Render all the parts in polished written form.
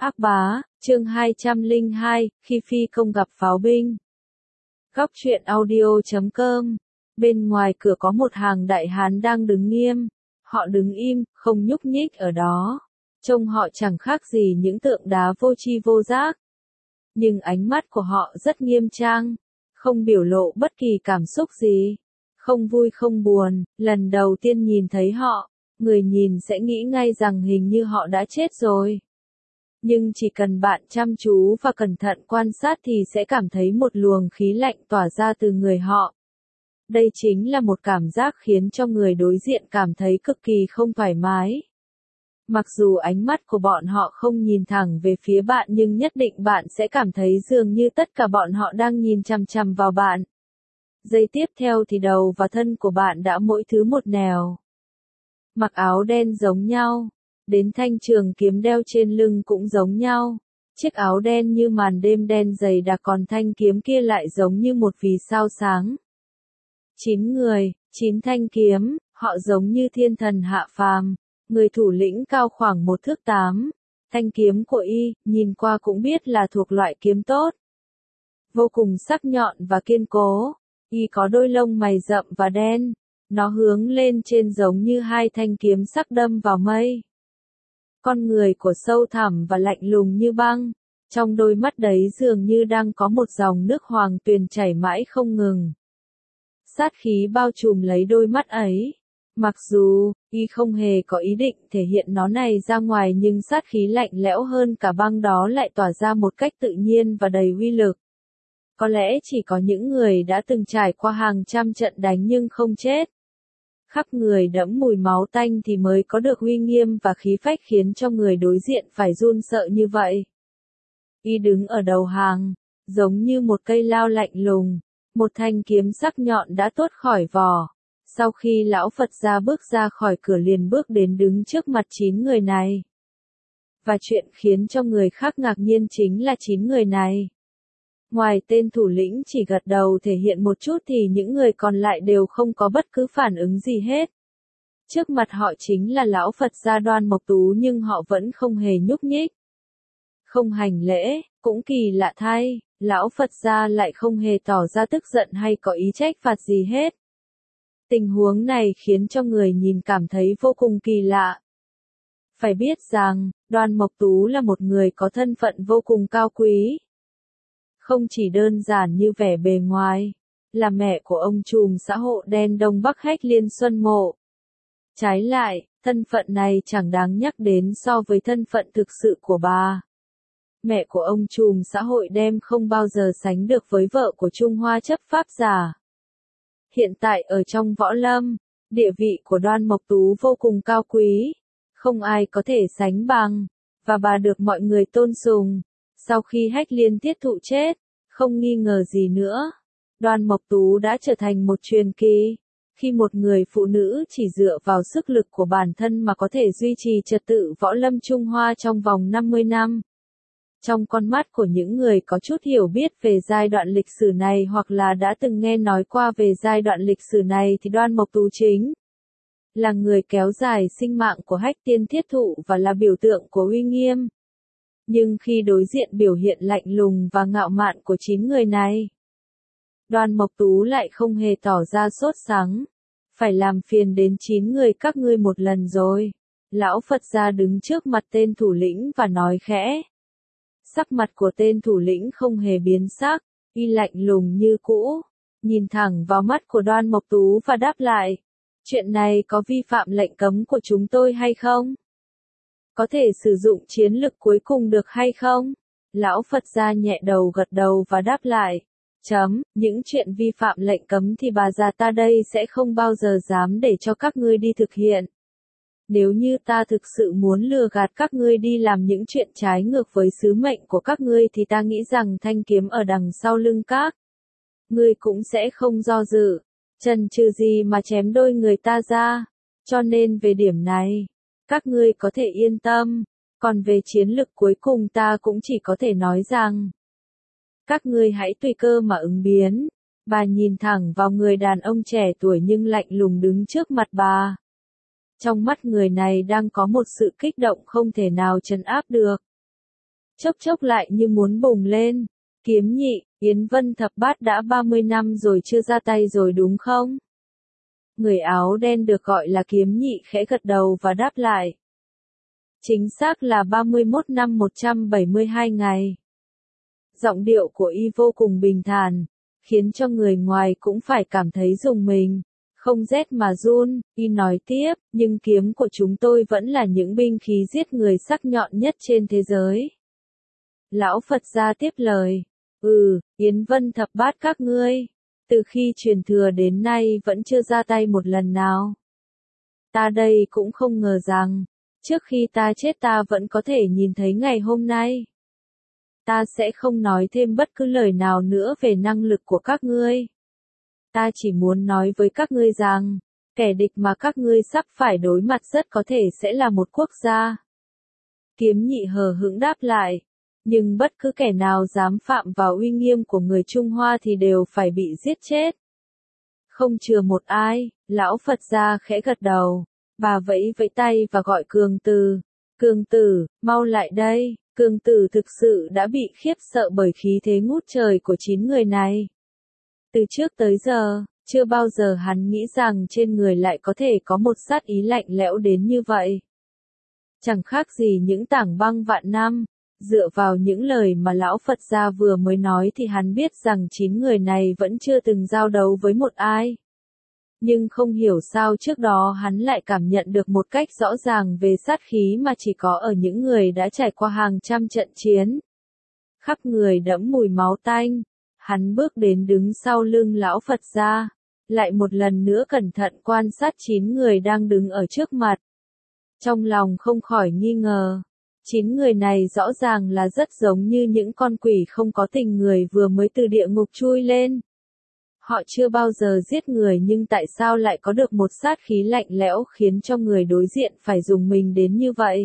Ác bá, chương 202, khi phi công gặp pháo binh. Góc truyện audio.com. Bên ngoài cửa có một hàng đại hán đang đứng nghiêm. Họ đứng im, không nhúc nhích ở đó. Trông họ chẳng khác gì những tượng đá vô tri vô giác. Nhưng ánh mắt của họ rất nghiêm trang, không biểu lộ bất kỳ cảm xúc gì. Không vui không buồn, lần đầu tiên nhìn thấy họ, người nhìn sẽ nghĩ ngay rằng hình như họ đã chết rồi. Nhưng chỉ cần bạn chăm chú và cẩn thận quan sát thì sẽ cảm thấy một luồng khí lạnh tỏa ra từ người họ. Đây chính là một cảm giác khiến cho người đối diện cảm thấy cực kỳ không thoải mái. Mặc dù ánh mắt của bọn họ không nhìn thẳng về phía bạn nhưng nhất định bạn sẽ cảm thấy dường như tất cả bọn họ đang nhìn chằm chằm vào bạn. Giây tiếp theo thì đầu và thân của bạn đã mỗi thứ một nẻo. Mặc áo đen giống nhau. Đến thanh trường kiếm đeo trên lưng cũng giống nhau. Chiếc áo đen như màn đêm đen dày đặc còn thanh kiếm kia lại giống như một vì sao sáng. 9 người, 9 thanh kiếm, họ giống như thiên thần hạ phàm. Người thủ lĩnh cao khoảng 1 thước 8. Thanh kiếm của y, nhìn qua cũng biết là thuộc loại kiếm tốt. Vô cùng sắc nhọn và kiên cố. Y có đôi lông mày rậm và đen. Nó hướng lên trên giống như hai thanh kiếm sắc đâm vào mây. Con người của sâu thẳm và lạnh lùng như băng, trong đôi mắt đấy dường như đang có một dòng nước hoàng tuyền chảy mãi không ngừng. Sát khí bao trùm lấy đôi mắt ấy. Mặc dù, y không hề có ý định thể hiện nó này ra ngoài nhưng sát khí lạnh lẽo hơn cả băng đó lại tỏa ra một cách tự nhiên và đầy uy lực. Có lẽ chỉ có những người đã từng trải qua hàng trăm trận đánh nhưng không chết. Khắp người đẫm mùi máu tanh thì mới có được uy nghiêm và khí phách khiến cho người đối diện phải run sợ như vậy. Y đứng ở đầu hàng, giống như một cây lao lạnh lùng, một thanh kiếm sắc nhọn đã tuốt khỏi vỏ. Sau khi lão Phật gia bước ra khỏi cửa liền bước đến đứng trước mặt 9 người này. Và chuyện khiến cho người khác ngạc nhiên chính là 9 người này. Ngoài tên thủ lĩnh chỉ gật đầu thể hiện một chút thì những người còn lại đều không có bất cứ phản ứng gì hết. Trước mặt họ chính là lão Phật gia Đoan Mộc Tú nhưng họ vẫn không hề nhúc nhích. Không hành lễ, cũng kỳ lạ thay, lão Phật gia lại không hề tỏ ra tức giận hay có ý trách phạt gì hết. Tình huống này khiến cho người nhìn cảm thấy vô cùng kỳ lạ. Phải biết rằng, Đoan Mộc Tú là một người có thân phận vô cùng cao quý. Không chỉ đơn giản như vẻ bề ngoài, là mẹ của ông trùm xã hội đen Đông Bắc Hách Liên Xuân Mộ. Trái lại, thân phận này chẳng đáng nhắc đến so với thân phận thực sự của bà. Mẹ của ông trùm xã hội đen không bao giờ sánh được với vợ của Trung Hoa chấp pháp giả. Hiện tại ở trong võ lâm, địa vị của Đoan Mộc Tú vô cùng cao quý, không ai có thể sánh bằng, và bà được mọi người tôn sùng. Sau khi Hách Liên tiết thụ chết, không nghi ngờ gì nữa, Đoan Mộc Tú đã trở thành một truyền kỳ. Khi một người phụ nữ chỉ dựa vào sức lực của bản thân mà có thể duy trì trật tự võ lâm Trung Hoa trong vòng 50 năm. Trong con mắt của những người có chút hiểu biết về giai đoạn lịch sử này hoặc là đã từng nghe nói qua về giai đoạn lịch sử này thì Đoan Mộc Tú chính là người kéo dài sinh mạng của Hách Tiên thiết thụ và là biểu tượng của uy nghiêm. Nhưng khi đối diện biểu hiện lạnh lùng và ngạo mạn của 9 người này, Đoan Mộc Tú lại không hề tỏ ra sốt sắng. Phải làm phiền đến 9 người các ngươi một lần rồi. Lão Phật gia đứng trước mặt tên thủ lĩnh và nói khẽ. Sắc mặt của tên thủ lĩnh không hề biến sắc, y lạnh lùng như cũ, nhìn thẳng vào mắt của Đoan Mộc Tú và đáp lại. Chuyện này có vi phạm lệnh cấm của chúng tôi hay không? Có thể sử dụng chiến lực cuối cùng được hay không? Lão Phật gia nhẹ đầu gật đầu và đáp lại. Những chuyện vi phạm lệnh cấm thì bà già ta đây sẽ không bao giờ dám để cho các ngươi đi thực hiện. Nếu như ta thực sự muốn lừa gạt các ngươi đi làm những chuyện trái ngược với sứ mệnh của các ngươi thì ta nghĩ rằng thanh kiếm ở đằng sau lưng các ngươi cũng sẽ không do dự, chần chừ gì mà chém đôi người ta ra. Cho nên về điểm này, các ngươi có thể yên tâm, còn về chiến lực cuối cùng ta cũng chỉ có thể nói rằng các ngươi hãy tùy cơ mà ứng biến. Bà nhìn thẳng vào người đàn ông trẻ tuổi nhưng lạnh lùng đứng trước mặt bà. Trong mắt người này đang có một sự kích động không thể nào trấn áp được. chốc chốc lại như muốn bùng lên. Kiếm nhị, Yến Vân Thập Bát đã 30 năm rồi chưa ra tay rồi đúng không? Người áo đen được gọi là kiếm nhị khẽ gật đầu và đáp lại. Chính xác là 31 năm 172 ngày. Giọng điệu của y vô cùng bình thản, khiến cho người ngoài cũng phải cảm thấy rùng mình. Không rét mà run, y nói tiếp, nhưng kiếm của chúng tôi vẫn là những binh khí giết người sắc nhọn nhất trên thế giới. Lão Phật gia tiếp lời, Yến Vân Thập Bát các ngươi, từ khi truyền thừa đến nay vẫn chưa ra tay một lần nào. Ta đây cũng không ngờ rằng, trước khi ta chết ta vẫn có thể nhìn thấy ngày hôm nay. Ta sẽ không nói thêm bất cứ lời nào nữa về năng lực của các ngươi. Ta chỉ muốn nói với các ngươi rằng, kẻ địch mà các ngươi sắp phải đối mặt rất có thể sẽ là một quốc gia. Kiếm nhị hờ hững đáp lại, nhưng bất cứ kẻ nào dám phạm vào uy nghiêm của người Trung Hoa thì đều phải bị giết chết. Không chừa một ai, lão Phật gia khẽ gật đầu, bà vẫy vẫy tay và gọi Cường Tử. Cường Tử, mau lại đây. Cường Tử thực sự đã bị khiếp sợ bởi khí thế ngút trời của 9 người này. Từ trước tới giờ, chưa bao giờ hắn nghĩ rằng trên người lại có thể có một sát ý lạnh lẽo đến như vậy. Chẳng khác gì những tảng băng vạn năm, dựa vào những lời mà lão Phật gia vừa mới nói thì hắn biết rằng 9 người này vẫn chưa từng giao đấu với một ai. Nhưng không hiểu sao trước đó hắn lại cảm nhận được một cách rõ ràng về sát khí mà chỉ có ở những người đã trải qua hàng trăm trận chiến. Khắp người đẫm mùi máu tanh, hắn bước đến đứng sau lưng lão Phật gia, lại một lần nữa cẩn thận quan sát 9 người đang đứng ở trước mặt. Trong lòng không khỏi nghi ngờ, 9 người này rõ ràng là rất giống như những con quỷ không có tình người vừa mới từ địa ngục chui lên. Họ chưa bao giờ giết người nhưng tại sao lại có được một sát khí lạnh lẽo khiến cho người đối diện phải rùng mình đến như vậy?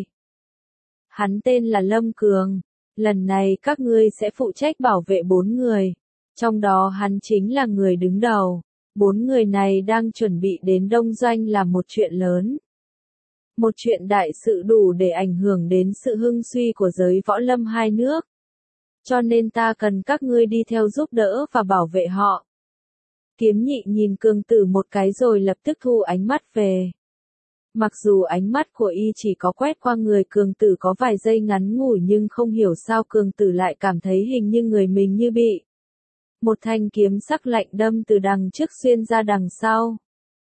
Hắn tên là Lâm Cường, lần này các ngươi sẽ phụ trách bảo vệ 4 người, trong đó hắn chính là người đứng đầu. 4 người này đang chuẩn bị đến Đông Doanh làm một chuyện lớn. Một chuyện đại sự đủ để ảnh hưởng đến sự hưng suy của giới võ lâm hai nước. Cho nên ta cần các ngươi đi theo giúp đỡ và bảo vệ họ. Kiếm nhị nhìn Cường Tử một cái rồi lập tức thu ánh mắt về. Mặc dù ánh mắt của y chỉ có quét qua người Cường Tử có vài giây ngắn ngủi nhưng không hiểu sao Cường Tử lại cảm thấy hình như người mình như bị một thanh kiếm sắc lạnh đâm từ đằng trước xuyên ra đằng sau.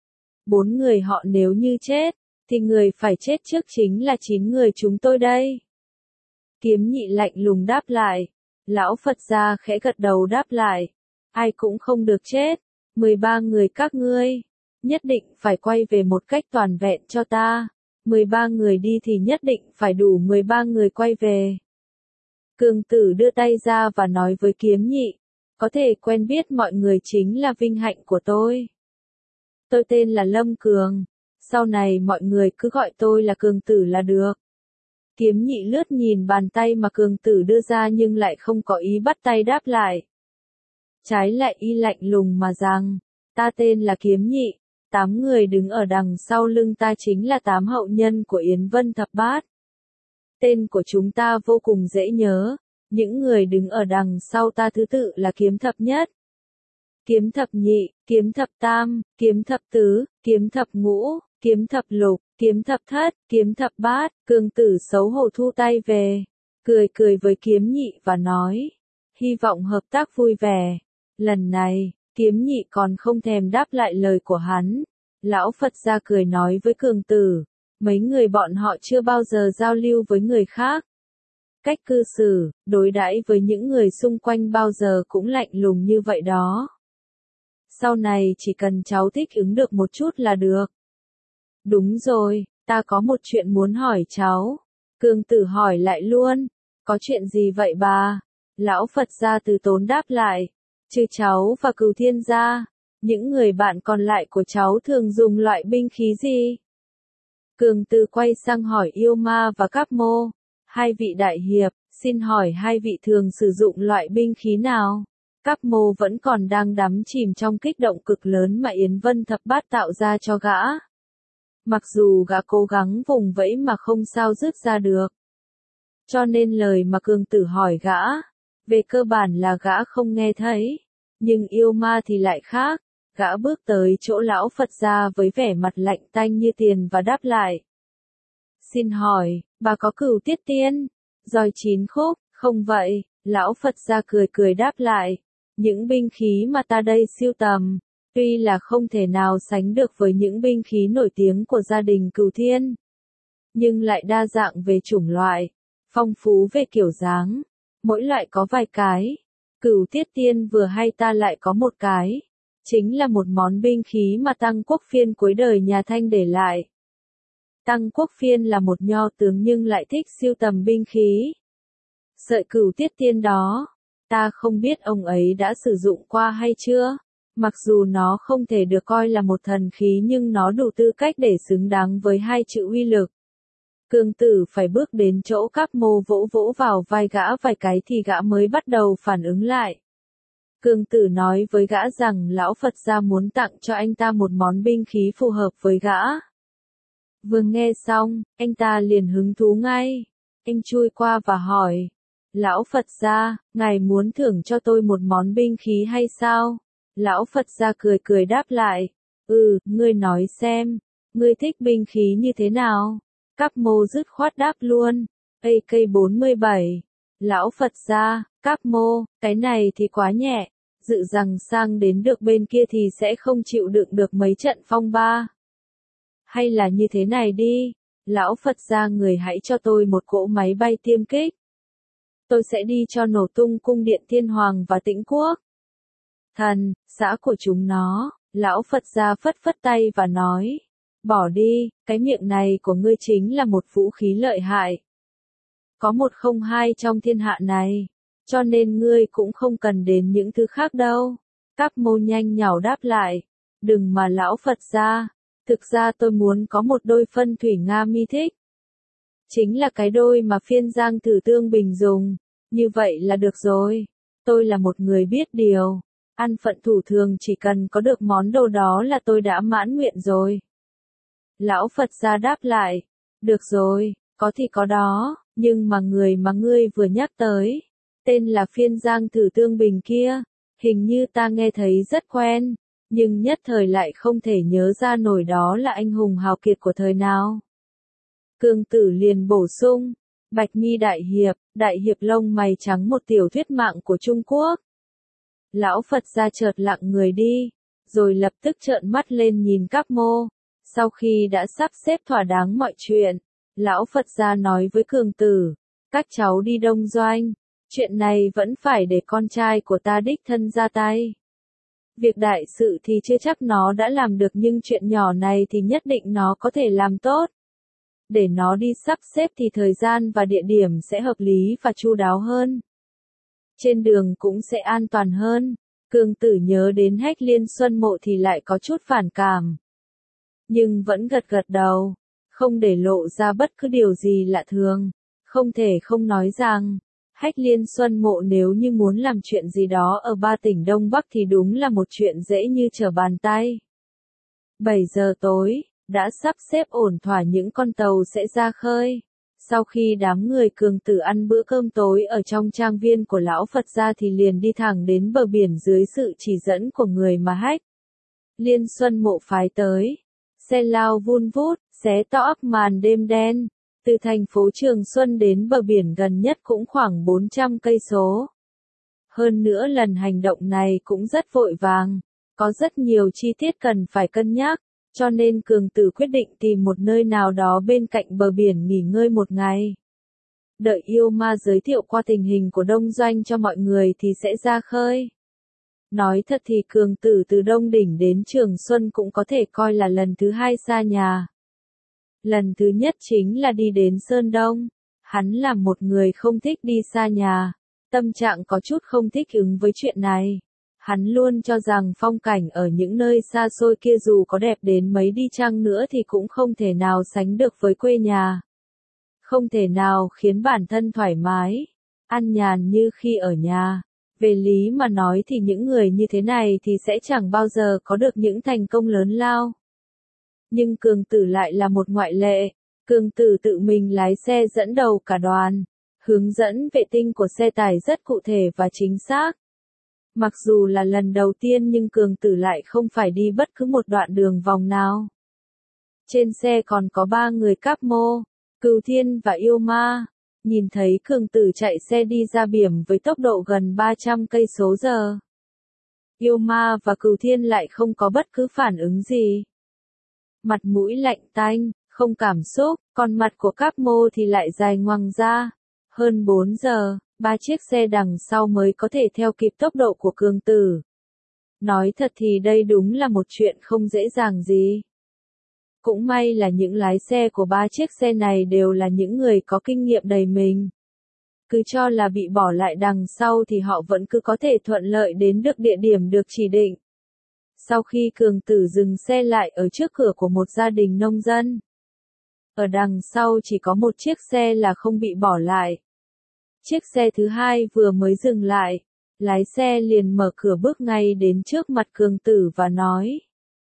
4 người họ nếu như chết, thì người phải chết trước chính là 9 người chúng tôi đây. Kiếm nhị lạnh lùng đáp lại. Lão Phật gia khẽ gật đầu đáp lại. Ai cũng không được chết. 13 người các ngươi, nhất định phải quay về một cách toàn vẹn cho ta. 13 người đi thì nhất định phải đủ 13 người quay về. Cường Tử đưa tay ra và nói với kiếm nhị, có thể quen biết mọi người chính là vinh hạnh của tôi. Tôi tên là Lâm Cường, sau này mọi người cứ gọi tôi là Cường Tử là được. Kiếm nhị lướt nhìn bàn tay mà Cường Tử đưa ra nhưng lại không có ý bắt tay đáp lại. Trái lại y lạnh lùng mà rằng, ta tên là Kiếm Nhị, 8 người đứng ở đằng sau lưng ta chính là 8 hậu nhân của Yến Vân Thập Bát. Tên của chúng ta vô cùng dễ nhớ, những người đứng ở đằng sau ta thứ tự là Kiếm Thập Nhất, Kiếm Thập Nhị, Kiếm Thập Tam, Kiếm Thập Tứ, Kiếm Thập Ngũ, Kiếm Thập Lục, Kiếm Thập Thất, Kiếm Thập Bát. Cường Tử xấu hổ thu tay về, cười với Kiếm Nhị và nói, hy vọng hợp tác vui vẻ. Lần này, Kiếm Nhị còn không thèm đáp lại lời của hắn. Lão Phật gia cười nói với Cường Tử, mấy người bọn họ chưa bao giờ giao lưu với người khác. Cách cư xử, đối đãi với những người xung quanh bao giờ cũng lạnh lùng như vậy đó. Sau này chỉ cần cháu thích ứng được một chút là được. Đúng rồi, ta có một chuyện muốn hỏi cháu. Cường Tử hỏi lại luôn, có chuyện gì vậy bà? Lão Phật gia từ tốn đáp lại. Trừ cháu và Cửu Thiên gia, những người bạn còn lại của cháu thường dùng loại binh khí gì? Cường Tử quay sang hỏi Yêu Ma và Cáp Mô. Hai vị đại hiệp, xin hỏi hai vị thường sử dụng loại binh khí nào? Cáp Mô vẫn còn đang đắm chìm trong kích động cực lớn mà Yến Vân Thập Bát tạo ra cho gã. Mặc dù gã cố gắng vùng vẫy mà không sao dứt ra được. Cho nên lời mà cường tử hỏi gã, về cơ bản là gã không nghe thấy. Nhưng yêu ma thì lại khác, gã bước tới chỗ lão Phật gia với vẻ mặt lạnh tanh như tiền và đáp lại. Xin hỏi, bà có Cửu Tiết Tiên, roi 9 khúc, không vậy? Lão Phật gia cười cười đáp lại. Những binh khí mà ta đây sưu tầm, tuy là không thể nào sánh được với những binh khí nổi tiếng của gia đình Cửu Thiên, nhưng lại đa dạng về chủng loại, phong phú về kiểu dáng, mỗi loại có vài cái. Cửu Tiết Tiên vừa hay ta lại có một cái, chính là một món binh khí mà Tăng Quốc Phiên cuối đời nhà Thanh để lại. Tăng Quốc Phiên là một nho tướng nhưng lại thích sưu tầm binh khí. Sợi Cửu Tiết Tiên đó, ta không biết ông ấy đã sử dụng qua hay chưa, mặc dù nó không thể được coi là một thần khí nhưng nó đủ tư cách để xứng đáng với hai chữ uy lực. Cường tử phải bước đến chỗ Cáp Mô vỗ vỗ vào vai gã vài cái thì gã mới bắt đầu phản ứng lại. Cường tử nói với gã rằng lão Phật gia muốn tặng cho anh ta một món binh khí phù hợp với gã. Vừa nghe xong, anh ta liền hứng thú ngay. Anh chui qua và hỏi. Lão Phật gia, ngài muốn thưởng cho tôi một món binh khí hay sao? Lão Phật gia cười cười đáp lại. Ngươi nói xem, ngươi thích binh khí như thế nào? Cáp Mô dứt khoát đáp luôn. AK-47. Lão Phật gia, Cáp Mô, cái này thì quá nhẹ. Dự rằng sang đến được bên kia thì sẽ không chịu đựng được mấy trận phong ba. Hay là như thế này đi, lão Phật gia người hãy cho tôi một cỗ máy bay tiêm kích. Tôi sẽ đi cho nổ tung cung điện Thiên Hoàng và Tĩnh Quốc. Thần, xã của chúng nó, lão Phật gia phất phất tay và nói. Bỏ đi, cái miệng này của ngươi chính là một vũ khí lợi hại. Có một không hai trong thiên hạ này, cho nên ngươi cũng không cần đến những thứ khác đâu. Cáp Mô nhanh nhảu đáp lại. Đừng mà lão Phật gia, thực ra tôi muốn có một đôi phân thủy Nga mi thích. Chính là cái đôi mà phiên Giang Thử Tương Bình dùng, như vậy là được rồi. Tôi là một người biết điều, ăn phận thủ thường chỉ cần có được món đồ đó là tôi đã mãn nguyện rồi. Lão Phật gia đáp lại, được rồi, có thì có đó, nhưng mà người mà ngươi vừa nhắc tới, tên là phiên Giang Thử Tương Bình kia, hình như ta nghe thấy rất quen, nhưng nhất thời lại không thể nhớ ra nổi đó là anh hùng hào kiệt của thời nào. Cường tử liền bổ sung, Bạch Mi đại hiệp lông mày trắng một tiểu thuyết mạng của Trung Quốc. Lão Phật gia chợt lặng người đi, rồi lập tức trợn mắt lên nhìn Cáp Mô. Sau khi đã sắp xếp thỏa đáng mọi chuyện, lão Phật gia nói với cường tử, các cháu đi Đông Doanh, chuyện này vẫn phải để con trai của ta đích thân ra tay. Việc đại sự thì chưa chắc nó đã làm được nhưng chuyện nhỏ này thì nhất định nó có thể làm tốt. Để nó đi sắp xếp thì thời gian và địa điểm sẽ hợp lý và chu đáo hơn. Trên đường cũng sẽ an toàn hơn. Cường tử nhớ đến Hách Liên Xuân Mộ thì lại có chút phản cảm. Nhưng vẫn gật gật đầu, không để lộ ra bất cứ điều gì lạ thường. Không thể không nói rằng, Hách Liên Xuân Mộ nếu như muốn làm chuyện gì đó ở 3 tỉnh Đông Bắc thì đúng là một chuyện dễ như trở bàn tay. 7 giờ tối, đã sắp xếp ổn thỏa những con tàu sẽ ra khơi. Sau khi đám người cường tử ăn bữa cơm tối ở trong trang viên của lão Phật gia thì liền đi thẳng đến bờ biển dưới sự chỉ dẫn của người mà Hách Liên Xuân Mộ phái tới. Xe lao vun vút, xé toác màn đêm đen. Từ thành phố Trường Xuân đến bờ biển gần nhất cũng khoảng 400 cây số. Hơn nữa lần hành động này cũng rất vội vàng, có rất nhiều chi tiết cần phải cân nhắc, cho nên cường tử quyết định tìm một nơi nào đó bên cạnh bờ biển nghỉ ngơi một ngày. Đợi yêu ma giới thiệu qua tình hình của Đông Doanh cho mọi người thì sẽ ra khơi. Nói thật thì cường tử từ Đông Đỉnh đến Trường Xuân cũng có thể coi là lần thứ 2 xa nhà. Lần thứ nhất chính là đi đến Sơn Đông. Hắn là một người không thích đi xa nhà. Tâm trạng có chút không thích ứng với chuyện này. Hắn luôn cho rằng phong cảnh ở những nơi xa xôi kia dù có đẹp đến mấy đi chăng nữa thì cũng không thể nào sánh được với quê nhà. Không thể nào khiến bản thân thoải mái, an nhàn như khi ở nhà. Về lý mà nói thì những người như thế này thì sẽ chẳng bao giờ có được những thành công lớn lao. Nhưng cường tử lại là một ngoại lệ. Cường tử tự mình lái xe dẫn đầu cả đoàn, Hướng dẫn vệ tinh của xe tải rất cụ thể và chính xác. Mặc dù là lần đầu tiên nhưng Cường Tử lại không phải đi bất cứ một đoạn đường vòng nào. Trên xe còn có 3 người Cáp Mô, Cửu Thiên và Yêu Ma. Nhìn thấy Cường Tử chạy xe đi ra biển với tốc độ gần 300 cây số giờ. Yêu Ma và Cửu Thiên lại không có bất cứ phản ứng gì. Mặt mũi lạnh tanh, không cảm xúc, còn mặt của Cáp Mô thì lại dài ngoằng ra. Hơn 4 giờ, 3 chiếc xe đằng sau mới có thể theo kịp tốc độ của Cường Tử. Nói thật thì đây đúng là một chuyện không dễ dàng gì. Cũng may là những lái xe của 3 chiếc xe này đều là những người có kinh nghiệm đầy mình. Cứ cho là bị bỏ lại đằng sau thì họ vẫn cứ có thể thuận lợi đến được địa điểm được chỉ định. Sau khi Cường Tử dừng xe lại ở trước cửa của một gia đình nông dân. Ở đằng sau chỉ có một chiếc xe là không bị bỏ lại. Chiếc xe thứ hai vừa mới dừng lại, lái xe liền mở cửa bước ngay đến trước mặt Cường Tử và nói.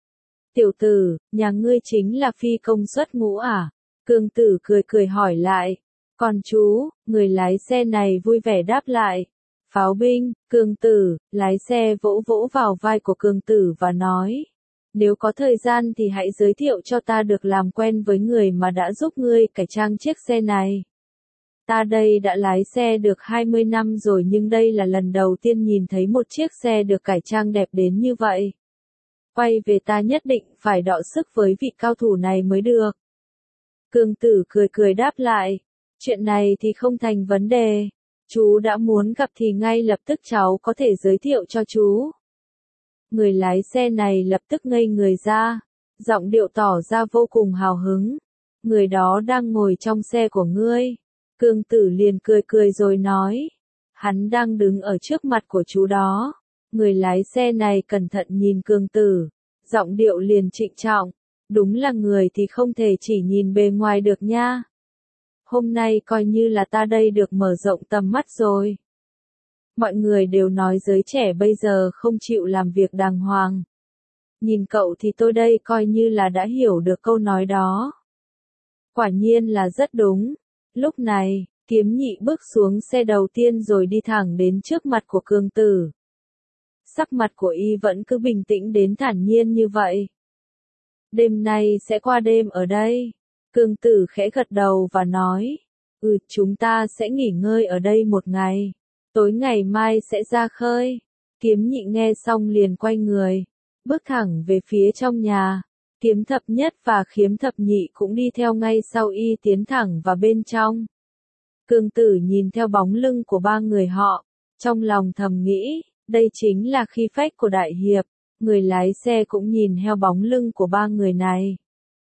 Tiểu tử, nhà ngươi chính là phi công xuất ngũ à? Cường Tử cười cười hỏi lại. Còn chú, người lái xe này vui vẻ đáp lại. Pháo binh, Cường Tử, lái xe vỗ vỗ vào vai của Cường Tử và nói. Nếu có thời gian thì hãy giới thiệu cho ta được làm quen với người mà đã giúp ngươi cải trang chiếc xe này. Ta đây đã lái xe được 20 năm rồi nhưng đây là lần đầu tiên nhìn thấy một chiếc xe được cải trang đẹp đến như vậy. Quay về ta nhất định phải đọ sức với vị cao thủ này mới được. Cường Tử cười cười đáp lại. Chuyện này thì không thành vấn đề. Chú đã muốn gặp thì ngay lập tức cháu có thể giới thiệu cho chú. Người lái xe này lập tức ngây người ra. Giọng điệu tỏ ra vô cùng hào hứng. Người đó đang ngồi trong xe của ngươi. Cường Tử liền cười cười rồi nói. Hắn đang đứng ở trước mặt của chú đó. Người lái xe này cẩn thận nhìn Cường Tử. Giọng điệu liền trịnh trọng. Đúng là người thì không thể chỉ nhìn bề ngoài được nha. Hôm nay coi như là ta đây được mở rộng tầm mắt rồi. Mọi người đều nói giới trẻ bây giờ không chịu làm việc đàng hoàng. Nhìn cậu thì tôi đây coi như là đã hiểu được câu nói đó. Quả nhiên là rất đúng. Lúc này, Kiếm Nhị bước xuống xe đầu tiên rồi đi thẳng đến trước mặt của Cường Tử. Sắc mặt của y vẫn cứ bình tĩnh đến thản nhiên như vậy. Đêm nay sẽ qua đêm ở đây. Cường Tử khẽ gật đầu và nói. Chúng ta sẽ nghỉ ngơi ở đây một ngày. Tối ngày mai sẽ ra khơi. Kiếm Nhị nghe xong liền quay người. Bước thẳng về phía trong nhà. Kiếm Thập Nhất và Khiếm Thập Nhị cũng đi theo ngay sau y tiến thẳng vào bên trong. Cường Tử nhìn theo bóng lưng của 3 người họ. Trong lòng thầm nghĩ, đây chính là khí phách của đại hiệp. Người lái xe cũng nhìn theo bóng lưng của 3 người này.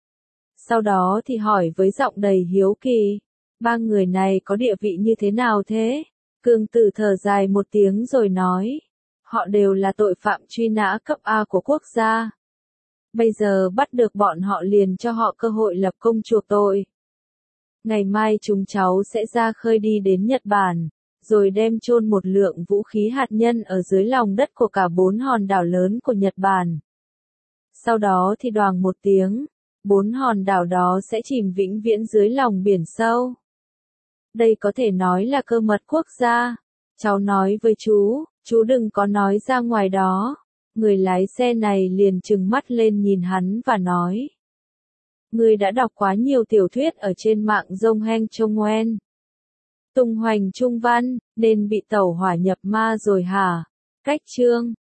Sau đó thì hỏi với giọng đầy hiếu kỳ. 3 người này có địa vị như thế nào thế? Cường Tử thở dài một tiếng rồi nói. Họ đều là tội phạm truy nã cấp A của quốc gia. Bây giờ bắt được bọn họ liền cho họ cơ hội lập công chuộc tội. Ngày mai chúng cháu sẽ ra khơi đi đến Nhật Bản, rồi đem chôn một lượng vũ khí hạt nhân ở dưới lòng đất của cả 4 hòn đảo lớn của Nhật Bản. Sau đó thì đoàng một tiếng, 4 hòn đảo đó sẽ chìm vĩnh viễn dưới lòng biển sâu. Đây có thể nói là cơ mật quốc gia. Cháu nói với chú đừng có nói ra ngoài đó. Người lái xe này liền trừng mắt lên nhìn hắn và nói. Ngươi đã đọc quá nhiều tiểu thuyết ở trên mạng Dông Heng Trông Ngoen. Tung hoành trung văn, nên bị tẩu hỏa nhập ma rồi hả? Cách chương